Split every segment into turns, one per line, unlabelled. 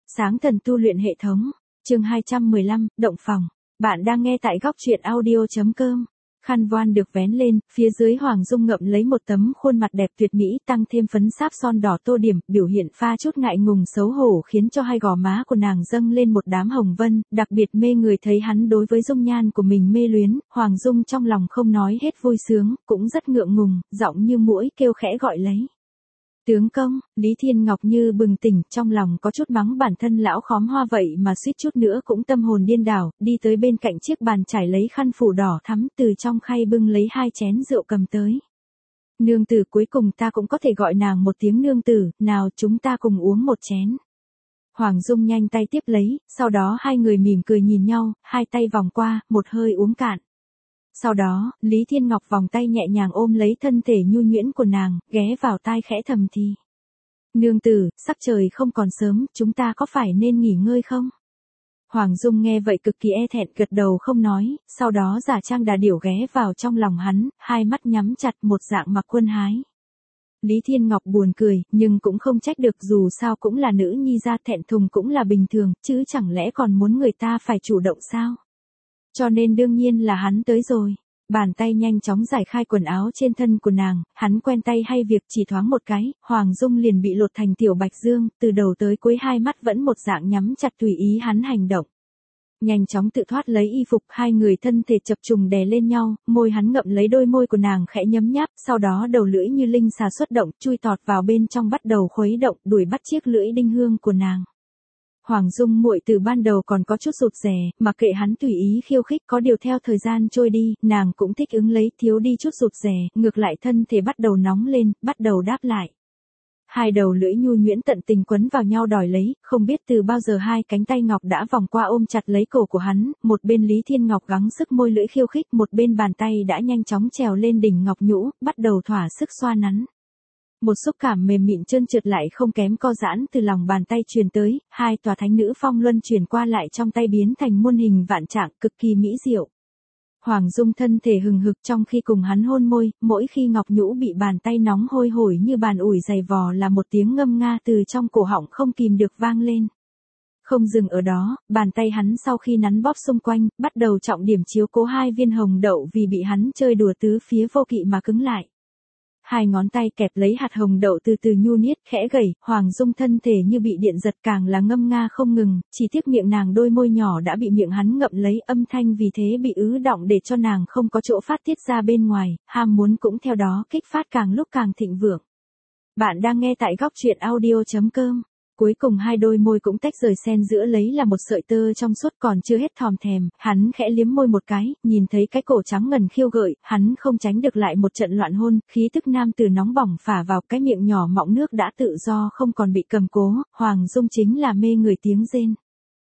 Sáng thần tu luyện hệ thống. Chương 215, động phòng. Bạn đang nghe tại góc truyện audio.com. Khăn voan được vén lên, phía dưới Hoàng Dung ngậm lấy một tấm khuôn mặt đẹp tuyệt mỹ, tăng thêm phấn sáp son đỏ tô điểm, biểu hiện pha chút ngại ngùng xấu hổ khiến cho hai gò má của nàng dâng lên một đám hồng vân, đặc biệt mê người thấy hắn đối với dung nhan của mình mê luyến, Hoàng Dung trong lòng không nói hết vui sướng, cũng rất ngượng ngùng, giọng như muỗi kêu khẽ gọi lấy. Tướng công, Lý Thiên Ngọc như bừng tỉnh, trong lòng có chút mắng bản thân lão khóm hoa vậy mà suýt chút nữa cũng tâm hồn điên đảo, đi tới bên cạnh chiếc bàn trải lấy khăn phủ đỏ thắm từ trong khay bưng lấy 2 chén rượu cầm tới. Nương tử, cuối cùng ta cũng có thể gọi nàng một tiếng nương tử, nào chúng ta cùng uống một chén. Hoàng Dung nhanh tay tiếp lấy, sau đó hai người mỉm cười nhìn nhau, hai tay vòng qua, một hơi uống cạn. Sau đó, Lý Thiên Ngọc vòng tay nhẹ nhàng ôm lấy thân thể nhu nhuyễn của nàng, ghé vào tai khẽ thầm thì. Nương tử, sắc trời không còn sớm, chúng ta có phải nên nghỉ ngơi không? Hoàng Dung nghe vậy cực kỳ e thẹn gật đầu không nói, sau đó giả trang đà điểu ghé vào trong lòng hắn, hai mắt nhắm chặt một dạng mặc quân hái. Lý Thiên Ngọc buồn cười, nhưng cũng không trách được, dù sao cũng là nữ nhi ra, thẹn thùng cũng là bình thường, chứ chẳng lẽ còn muốn người ta phải chủ động sao? Cho nên đương nhiên là hắn tới rồi. Bàn tay nhanh chóng giải khai quần áo trên thân của nàng, hắn quen tay hay việc chỉ thoáng một cái, Hoàng Dung liền bị lột thành tiểu bạch dương, từ đầu tới cuối hai mắt vẫn một dạng nhắm chặt tùy ý hắn hành động. Nhanh chóng tự thoát lấy y phục, hai người thân thể chập trùng đè lên nhau, môi hắn ngậm lấy đôi môi của nàng khẽ nhấm nháp, sau đó đầu lưỡi như linh xà xuất động, chui tọt vào bên trong bắt đầu khuấy động, đuổi bắt chiếc lưỡi đinh hương của nàng. Hoàng Dung muội từ ban đầu còn có chút rụt rè, mặc kệ hắn tùy ý khiêu khích, có điều theo thời gian trôi đi, nàng cũng thích ứng lấy, thiếu đi chút rụt rè, ngược lại thân thể bắt đầu nóng lên, bắt đầu đáp lại. Hai đầu lưỡi nhu nhuyễn tận tình quấn vào nhau đòi lấy, không biết từ bao giờ hai cánh tay ngọc đã vòng qua ôm chặt lấy cổ của hắn, một bên Lý Thiên Ngọc gắng sức môi lưỡi khiêu khích, một bên bàn tay đã nhanh chóng trèo lên đỉnh ngọc nhũ, bắt đầu thỏa sức xoa nắn. Một xúc cảm mềm mịn trơn trượt lại không kém co giãn từ lòng bàn tay truyền tới, hai tòa thánh nữ phong luân truyền qua lại trong tay biến thành muôn hình vạn trạng, cực kỳ mỹ diệu. Hoàng Dung thân thể hừng hực trong khi cùng hắn hôn môi, mỗi khi ngọc nhũ bị bàn tay nóng hôi hổi như bàn ủi dày vò là một tiếng ngâm nga từ trong cổ họng không kìm được vang lên. Không dừng ở đó, bàn tay hắn sau khi nắn bóp xung quanh, bắt đầu trọng điểm chiếu cố hai viên hồng đậu vì bị hắn chơi đùa tứ phía vô kỵ mà cứng lại. Hai ngón tay kẹp lấy hạt hồng đậu từ từ nhu niết khẽ gẩy, Hoàng Dung thân thể như bị điện giật càng là ngâm nga không ngừng, chỉ tiếc miệng nàng đôi môi nhỏ đã bị miệng hắn ngậm lấy, âm thanh vì thế bị ứ đọng để cho nàng không có chỗ phát tiết ra bên ngoài, ham muốn cũng theo đó kích phát càng lúc càng thịnh vượng. Bạn đang nghe tại góc truyện audio.com. Cuối cùng hai đôi môi cũng tách rời, xen giữa lấy là một sợi tơ trong suốt, còn chưa hết thòm thèm, hắn khẽ liếm môi một cái, nhìn thấy cái cổ trắng ngần khiêu gợi, hắn không tránh được lại một trận loạn hôn, khí tức nam từ nóng bỏng phả vào, cái miệng nhỏ mọng nước đã tự do không còn bị cầm cố, Hoàng Dung chính là mê người tiếng rên.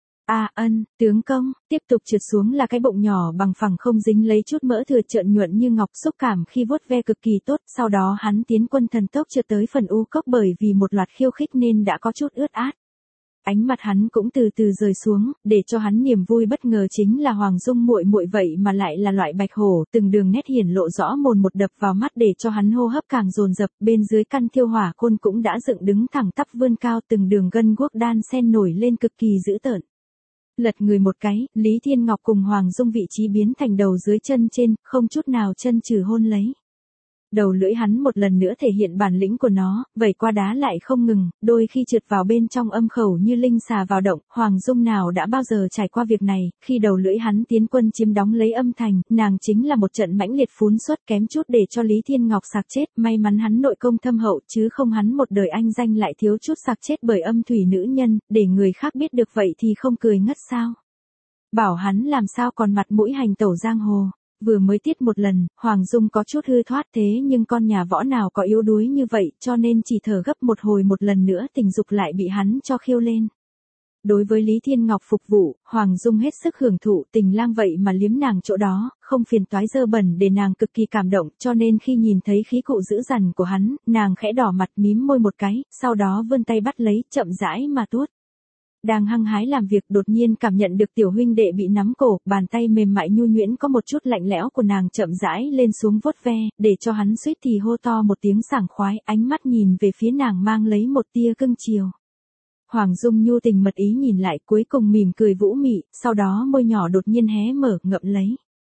Tướng công, tiếp tục trượt xuống là cái bụng nhỏ bằng phẳng không dính lấy chút mỡ thừa, trợn nhuận như ngọc, xúc cảm khi vuốt ve cực kỳ tốt, sau đó hắn tiến quân thần tốc trượt tới phần u cốc, bởi vì một loạt khiêu khích nên đã có chút ướt át. Ánh mặt hắn cũng từ từ rời xuống, để cho hắn niềm vui bất ngờ chính là Hoàng Dung muội muội vậy mà lại là loại bạch hổ, từng đường nét hiển lộ rõ mồn một đập vào mắt để cho hắn hô hấp càng dồn dập, bên dưới căn thiêu hỏa khôn cũng đã dựng đứng thẳng tắp vươn cao, từng đường gân guốc đan xen nổi lên cực kỳ dữ tợn. Lật người một cái, Lý Thiên Ngọc cùng Hoàng Dung vị trí biến thành đầu dưới chân trên, không chút nào chân trừ hôn lấy. Đầu lưỡi hắn một lần nữa thể hiện bản lĩnh của nó, vẩy qua đá lại không ngừng, đôi khi trượt vào bên trong âm khẩu như linh xà vào động, Hoàng Dung nào đã bao giờ trải qua việc này, khi đầu lưỡi hắn tiến quân chiếm đóng lấy âm thành, nàng chính là một trận mãnh liệt phún xuất, kém chút để cho Lý Thiên Ngọc sặc chết, may mắn hắn nội công thâm hậu chứ không hắn một đời anh danh lại thiếu chút sặc chết bởi âm thủy nữ nhân, để người khác biết được vậy thì không cười ngất sao. Bảo hắn làm sao còn mặt mũi hành tẩu giang hồ. Vừa mới tiết một lần, Hoàng Dung có chút hư thoát, thế nhưng con nhà võ nào có yếu đuối như vậy, cho nên chỉ thở gấp một hồi một lần nữa tình dục lại bị hắn cho khiêu lên. Đối với Lý Thiên Ngọc phục vụ, Hoàng Dung hết sức hưởng thụ, tình lang vậy mà liếm nàng chỗ đó, không phiền toái dơ bẩn để nàng cực kỳ cảm động, cho nên khi nhìn thấy khí cụ dữ dằn của hắn, nàng khẽ đỏ mặt mím môi một cái, sau đó vươn tay bắt lấy, chậm rãi mà tuốt. Đang hăng hái làm việc đột nhiên cảm nhận được tiểu huynh đệ bị nắm cổ, bàn tay mềm mại nhu nhuyễn có một chút lạnh lẽo của nàng chậm rãi lên xuống vuốt ve, để cho hắn suýt thì hô to một tiếng sảng khoái, ánh mắt nhìn về phía nàng mang lấy một tia cưng chiều. Hoàng Dung nhu tình mật ý nhìn lại, cuối cùng mỉm cười vũ mị, sau đó môi nhỏ đột nhiên hé mở, ngậm lấy.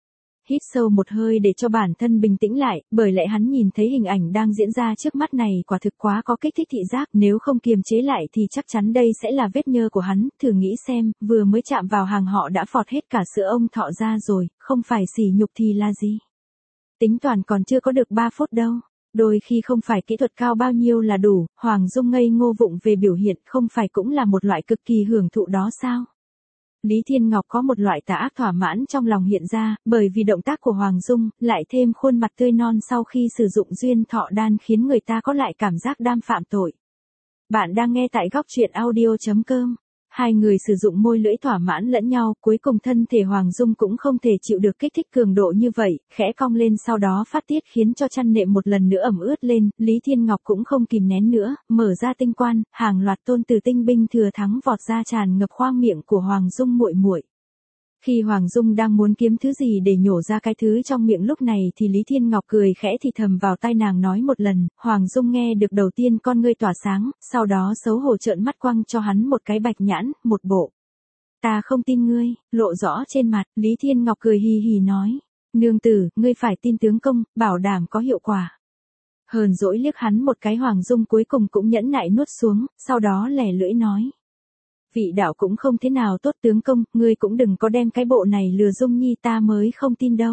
Hít sâu một hơi để cho bản thân bình tĩnh lại, bởi lẽ hắn nhìn thấy hình ảnh đang diễn ra trước mắt này quả thực quá có kích thích thị giác, nếu không kiềm chế lại thì chắc chắn đây sẽ là vết nhơ của hắn, thử nghĩ xem, vừa mới chạm vào hàng họ đã phọt hết cả sữa ông thọ ra rồi, không phải sỉ nhục thì là gì. Tính toàn còn chưa có được 3 phút đâu. Đôi khi không phải kỹ thuật cao bao nhiêu là đủ, Hoàng Dung ngây ngô vụng về biểu hiện không phải cũng là một loại cực kỳ hưởng thụ đó sao? Lý Thiên Ngọc có một loại tà ác thỏa mãn trong lòng hiện ra, bởi vì động tác của Hoàng Dung, lại thêm khuôn mặt tươi non sau khi sử dụng duyên thọ đan khiến người ta có lại cảm giác đam phạm tội. Bạn đang nghe tại góc truyện audio.com. Hai người sử dụng môi lưỡi thỏa mãn lẫn nhau, cuối cùng thân thể Hoàng Dung cũng không thể chịu được kích thích cường độ như vậy, khẽ cong lên sau đó phát tiết khiến cho chăn nệm một lần nữa ẩm ướt lên, Lý Thiên Ngọc cũng không kìm nén nữa, mở ra tinh quan, hàng loạt tôn từ tinh binh thừa thắng vọt ra tràn ngập khoang miệng của Hoàng Dung muội muội. Khi Hoàng Dung đang muốn kiếm thứ gì để nhổ ra cái thứ trong miệng lúc này thì Lý Thiên Ngọc cười khẽ thì thầm vào tai nàng nói một lần, Hoàng Dung nghe được đầu tiên con ngươi tỏa sáng, sau đó xấu hổ trợn mắt quăng cho hắn một cái bạch nhãn, một bộ. Ta không tin ngươi, lộ rõ trên mặt, Lý Thiên Ngọc cười hì hì nói, nương tử, ngươi phải tin tướng công, bảo đảm có hiệu quả. Hờn dỗi liếc hắn một cái Hoàng Dung cuối cùng cũng nhẫn nại nuốt xuống, sau đó lẻ lưỡi nói. Vị đạo cũng không thế nào tốt tướng công, ngươi cũng đừng có đem cái bộ này lừa Dung Nhi ta mới không tin đâu.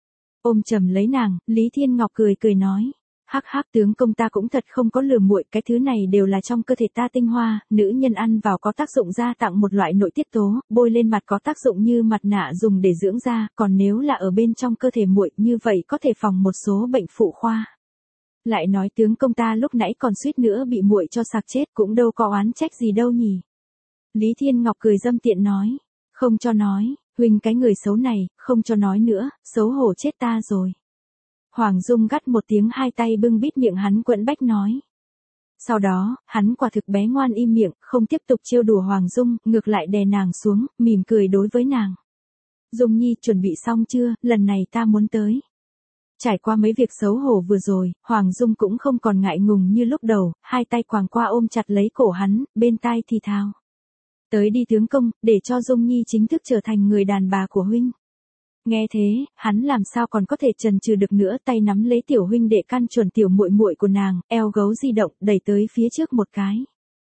Ôm chầm lấy nàng, Lý Thiên Ngọc cười cười nói. Hắc hắc tướng công ta cũng thật không có lừa muội, cái thứ này đều là trong cơ thể ta tinh hoa, nữ nhân ăn vào có tác dụng gia tặng một loại nội tiết tố, bôi lên mặt có tác dụng như mặt nạ dùng để dưỡng da, còn nếu là ở bên trong cơ thể muội như vậy có thể phòng một số bệnh phụ khoa. Lại nói tướng công ta lúc nãy còn suýt nữa bị muội cho sặc chết cũng đâu có oán trách gì đâu nhỉ. Lý Thiên Ngọc cười dâm tiện nói, không cho nói, huynh cái người xấu này, không cho nói nữa, xấu hổ chết ta rồi. Hoàng Dung gắt một tiếng hai tay bưng bít miệng hắn quẫn bách nói. Sau đó, hắn quả thực bé ngoan im miệng, không tiếp tục trêu đùa Hoàng Dung, ngược lại đè nàng xuống, mỉm cười đối với nàng. Dung Nhi chuẩn bị xong chưa, lần này ta muốn tới. Trải qua mấy việc xấu hổ vừa rồi, Hoàng Dung cũng không còn ngại ngùng như lúc đầu, hai tay quàng qua ôm chặt lấy cổ hắn, bên tai thì thào. Tới đi tướng công, để cho Dung Nhi chính thức trở thành người đàn bà của huynh. Nghe thế, hắn làm sao còn có thể chần chừ được nữa, tay nắm lấy tiểu huynh đệ căn chuẩn tiểu muội muội của nàng, eo gấu di động, đẩy tới phía trước một cái.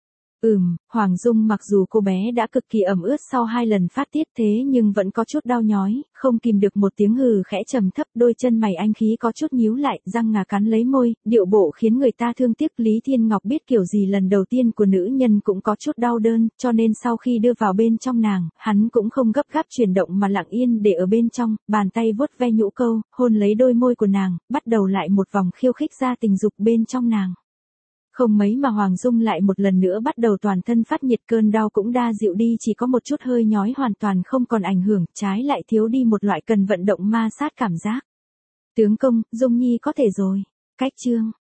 Hoàng Dung mặc dù cô bé đã cực kỳ ẩm ướt sau 2 lần phát tiết thế nhưng vẫn có chút đau nhói, không kìm được một tiếng hừ khẽ trầm thấp, đôi chân mày anh khí có chút nhíu lại, răng ngà cắn lấy môi, điệu bộ khiến người ta thương tiếc. Lý Thiên Ngọc biết kiểu gì lần đầu tiên của nữ nhân cũng có chút đau đơn, cho nên sau khi đưa vào bên trong nàng, hắn cũng không gấp gáp chuyển động mà lặng yên để ở bên trong, bàn tay vuốt ve nhũ câu, hôn lấy đôi môi của nàng, bắt đầu lại một vòng khiêu khích ra tình dục bên trong nàng. Không mấy mà Hoàng Dung lại một lần nữa bắt đầu toàn thân phát nhiệt, cơn đau cũng đa dịu đi, chỉ có một chút hơi nhói hoàn toàn không còn ảnh hưởng, trái lại thiếu đi một loại cần vận động ma sát cảm giác. Tướng công, Dung Nhi có thể rồi. Cách chương.